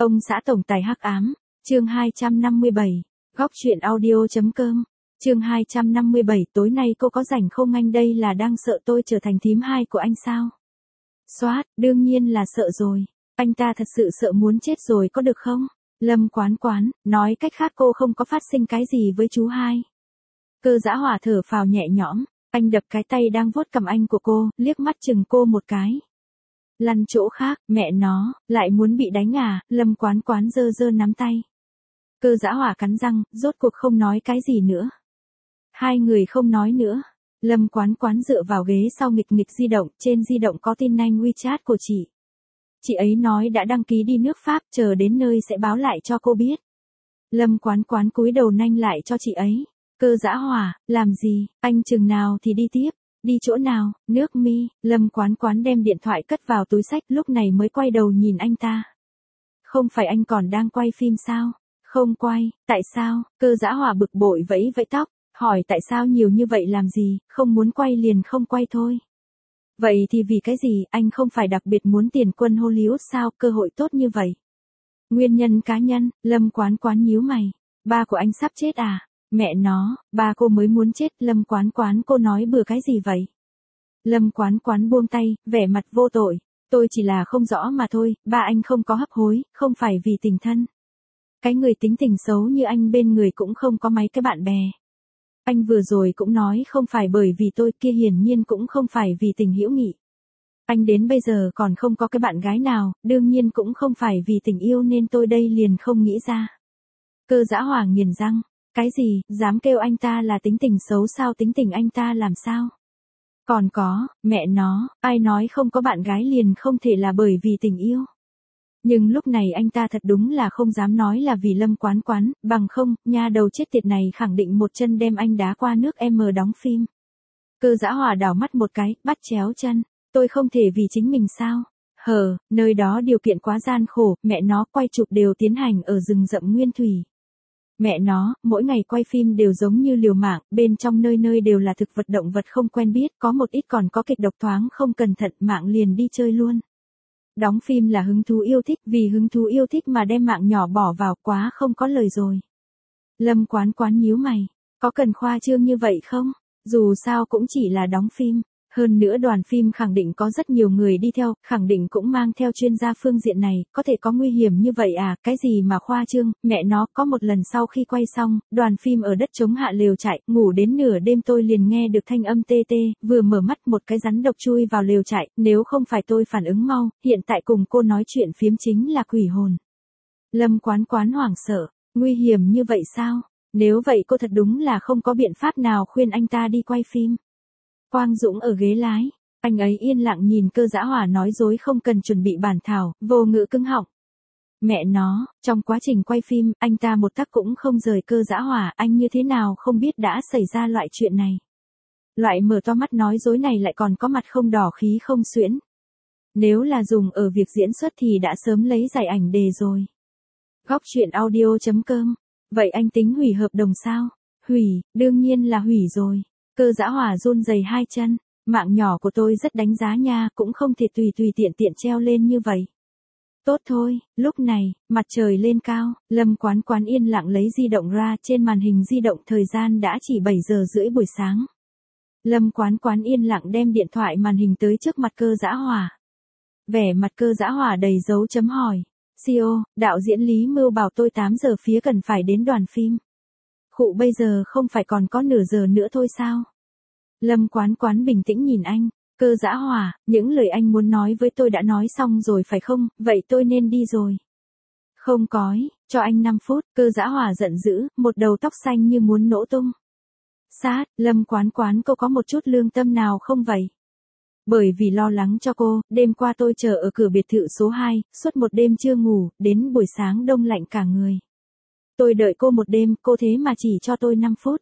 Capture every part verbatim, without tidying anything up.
Ông xã tổng tài hắc ám, chương hai trăm năm mươi bảy, góc truyện audio.com, chương hai trăm năm mươi bảy tối nay cô có rảnh không anh đây là đang sợ tôi trở thành thím hai của anh sao? Xoát, đương nhiên là sợ rồi, anh ta thật sự sợ muốn chết rồi có được không? Lâm Quán Quán, nói cách khác cô không có phát sinh cái gì với chú hai. Cơ Dã Hỏa thở phào nhẹ nhõm, anh đập cái tay đang vuốt cầm anh của cô, liếc mắt chừng cô một cái. Lăn chỗ khác, mẹ nó, lại muốn bị đánh à, Lâm Quán Quán giơ giơ nắm tay. Cơ Dã Hỏa cắn răng, rốt cuộc không nói cái gì nữa. Hai người không nói nữa. Lâm Quán Quán dựa vào ghế sau nghịch nghịch di động, trên di động có tin nhanh WeChat của chị. Chị ấy nói đã đăng ký đi nước Pháp, chờ đến nơi sẽ báo lại cho cô biết. Lâm Quán Quán cúi đầu nanh lại cho chị ấy. Cơ Dã Hỏa, làm gì, anh chừng nào thì đi tiếp, đi chỗ nào, nước mi, Lâm Quán Quán đem điện thoại cất vào túi xách lúc này mới quay đầu nhìn anh ta. Không phải anh còn đang quay phim sao? Không quay, tại sao? Cơ Dã Hỏa bực bội vẫy vẫy tóc, hỏi tại sao nhiều như vậy làm gì, không muốn quay liền không quay thôi. Vậy thì vì cái gì, anh không phải đặc biệt muốn tiền quân Hollywood sao, cơ hội tốt như vậy. Nguyên nhân cá nhân, Lâm Quán Quán nhíu mày, ba của anh sắp chết à? Mẹ nó, ba cô mới muốn chết, Lâm Quán Quán cô nói bừa cái gì vậy? Lâm Quán Quán buông tay, vẻ mặt vô tội, tôi chỉ là không rõ mà thôi, ba anh không có hấp hối, không phải vì tình thân. Cái người tính tình xấu như anh bên người cũng không có mấy cái bạn bè. Anh vừa rồi cũng nói không phải bởi vì tôi, kia hiển nhiên cũng không phải vì tình hữu nghị. Anh đến bây giờ còn không có cái bạn gái nào, đương nhiên cũng không phải vì tình yêu nên tôi đây liền không nghĩ ra. Cơ Dã Hỏa nghiền răng, cái gì, dám kêu anh ta là tính tình xấu sao, tính tình anh ta làm sao? Còn có, mẹ nó, ai nói không có bạn gái liền không thể là bởi vì tình yêu. Nhưng lúc này anh ta thật đúng là không dám nói là vì Lâm Quán Quán, bằng không, nha đầu chết tiệt này khẳng định một chân đem anh đá qua nước em đóng phim. Cơ Dã Hỏa đảo mắt một cái, bắt chéo chân, tôi không thể vì chính mình sao? Hờ, nơi đó điều kiện quá gian khổ, mẹ nó quay chụp đều tiến hành ở rừng rậm nguyên thủy. Mẹ nó, mỗi ngày quay phim đều giống như liều mạng, bên trong nơi nơi đều là thực vật động vật không quen biết, có một ít còn có kịch độc thoáng không cẩn thận mạng liền đi chơi luôn. Đóng phim là hứng thú yêu thích, vì hứng thú yêu thích mà đem mạng nhỏ bỏ vào quá không có lời rồi. Lâm Quán Quán nhíu mày, có cần khoa trương như vậy không? Dù sao cũng chỉ là đóng phim. Hơn nữa đoàn phim khẳng định có rất nhiều người đi theo, khẳng định cũng mang theo chuyên gia phương diện này, có thể có nguy hiểm như vậy à, cái gì mà khoa trương, mẹ nó, có một lần sau khi quay xong, đoàn phim ở đất trống hạ lều trại, ngủ đến nửa đêm tôi liền nghe được thanh âm tê tê, vừa mở mắt một cái rắn độc chui vào lều trại, nếu không phải tôi phản ứng mau, hiện tại cùng cô nói chuyện phiếm chính là quỷ hồn. Lâm Quán Quán hoảng sợ, nguy hiểm như vậy sao? Nếu vậy cô thật đúng là không có biện pháp nào khuyên anh ta đi quay phim. Quang Dũng ở ghế lái, anh ấy yên lặng nhìn Cơ Dã Hỏa nói dối không cần chuẩn bị bản thảo, vô ngữ cứng họng. Mẹ nó, trong quá trình quay phim, anh ta một tắc cũng không rời Cơ Dã Hỏa, anh như thế nào không biết đã xảy ra loại chuyện này. Loại mở to mắt nói dối này lại còn có mặt không đỏ khí không xuyễn. Nếu là dùng ở việc diễn xuất thì đã sớm lấy giải ảnh đề rồi. Góc truyện audio.com, vậy anh tính hủy hợp đồng sao? Hủy, đương nhiên là hủy rồi. Cơ Dã Hỏa run rẩy hai chân, mạng nhỏ của tôi rất đánh giá nha, cũng không thể tùy tùy tiện tiện treo lên như vậy. Tốt thôi, lúc này, mặt trời lên cao, Lâm Quán Quán yên lặng lấy di động ra, trên màn hình di động thời gian đã chỉ bảy giờ rưỡi buổi sáng. Lâm Quán Quán yên lặng đem điện thoại màn hình tới trước mặt Cơ Dã Hỏa. Vẻ mặt Cơ Dã Hỏa đầy dấu chấm hỏi. xê e ô, đạo diễn Lý Mưu bảo tôi tám giờ phía cần phải đến đoàn phim. Khụ bây giờ không phải còn có nửa giờ nữa thôi sao? Lâm Quán Quán bình tĩnh nhìn anh, Cơ Dã Hỏa, những lời anh muốn nói với tôi đã nói xong rồi phải không, vậy tôi nên đi rồi. Không cói, cho anh năm phút, Cơ Dã Hỏa giận dữ, một đầu tóc xanh như muốn nổ tung. Sát, Lâm Quán Quán cô có một chút lương tâm nào không vậy? Bởi vì lo lắng cho cô, đêm qua tôi chờ ở cửa biệt thự số hai, suốt một đêm chưa ngủ, đến buổi sáng đông lạnh cả người. Tôi đợi cô một đêm, cô thế mà chỉ cho tôi năm phút.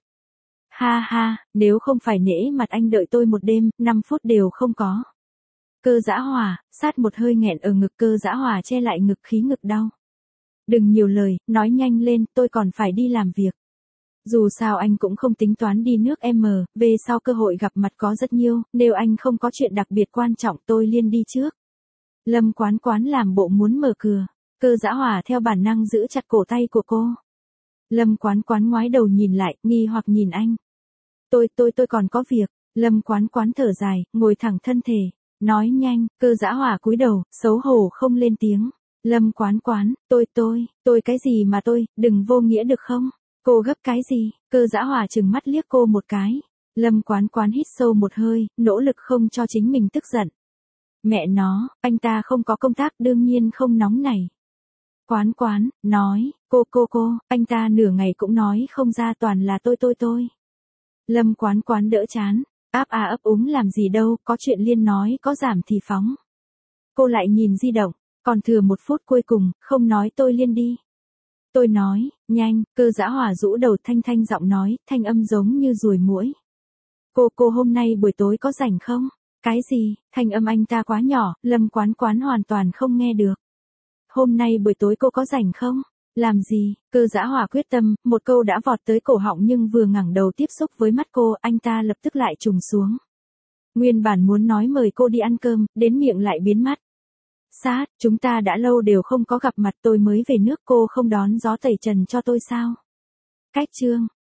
Ha ha, nếu không phải nể mặt anh đợi tôi một đêm, năm phút đều không có. Cơ Dã Hỏa, sát một hơi nghẹn ở ngực, Cơ Dã Hỏa che lại ngực khí ngực đau. Đừng nhiều lời, nói nhanh lên, tôi còn phải đi làm việc. Dù sao anh cũng không tính toán đi nước M, về sau cơ hội gặp mặt có rất nhiều, nếu anh không có chuyện đặc biệt quan trọng tôi liên đi trước. Lâm Quán Quán làm bộ muốn mở cửa. Cơ Dã Hỏa theo bản năng giữ chặt cổ tay của cô. Lâm Quán Quán ngoái đầu nhìn lại, nghi hoặc nhìn anh. Tôi, tôi, tôi còn có việc. Lâm Quán Quán thở dài, ngồi thẳng thân thể. Nói nhanh, Cơ Dã Hỏa cúi đầu, xấu hổ không lên tiếng. Lâm Quán Quán, tôi, tôi, tôi cái gì mà tôi, đừng vô nghĩa được không? Cô gấp cái gì? Cơ Dã Hỏa trừng mắt liếc cô một cái. Lâm Quán Quán hít sâu một hơi, nỗ lực không cho chính mình tức giận. Mẹ nó, anh ta không có công tác đương nhiên không nóng nảy. Quán Quán, nói, cô cô cô, anh ta nửa ngày cũng nói không ra toàn là tôi tôi tôi. Lâm Quán Quán đỡ chán, áp à ấp úng làm gì đâu, có chuyện liên nói có giảm thì phóng. Cô lại nhìn di động, còn thừa một phút cuối cùng, không nói tôi liên đi. Tôi nói, nhanh, Cơ Dã Hỏa rũ đầu thanh thanh giọng nói, thanh âm giống như ruồi muỗi. Cô cô hôm nay buổi tối có rảnh không? Cái gì? Thanh âm anh ta quá nhỏ, Lâm Quán Quán hoàn toàn không nghe được. Hôm nay buổi tối cô có rảnh không? Làm gì? Cơ Dã Hỏa quyết tâm, một câu đã vọt tới cổ họng nhưng vừa ngẩng đầu tiếp xúc với mắt cô, anh ta lập tức lại trùng xuống. Nguyên bản muốn nói mời cô đi ăn cơm, đến miệng lại biến mất. Sát, chúng ta đã lâu đều không có gặp mặt, tôi mới về nước, cô không đón gió tẩy trần cho tôi sao? Cách chương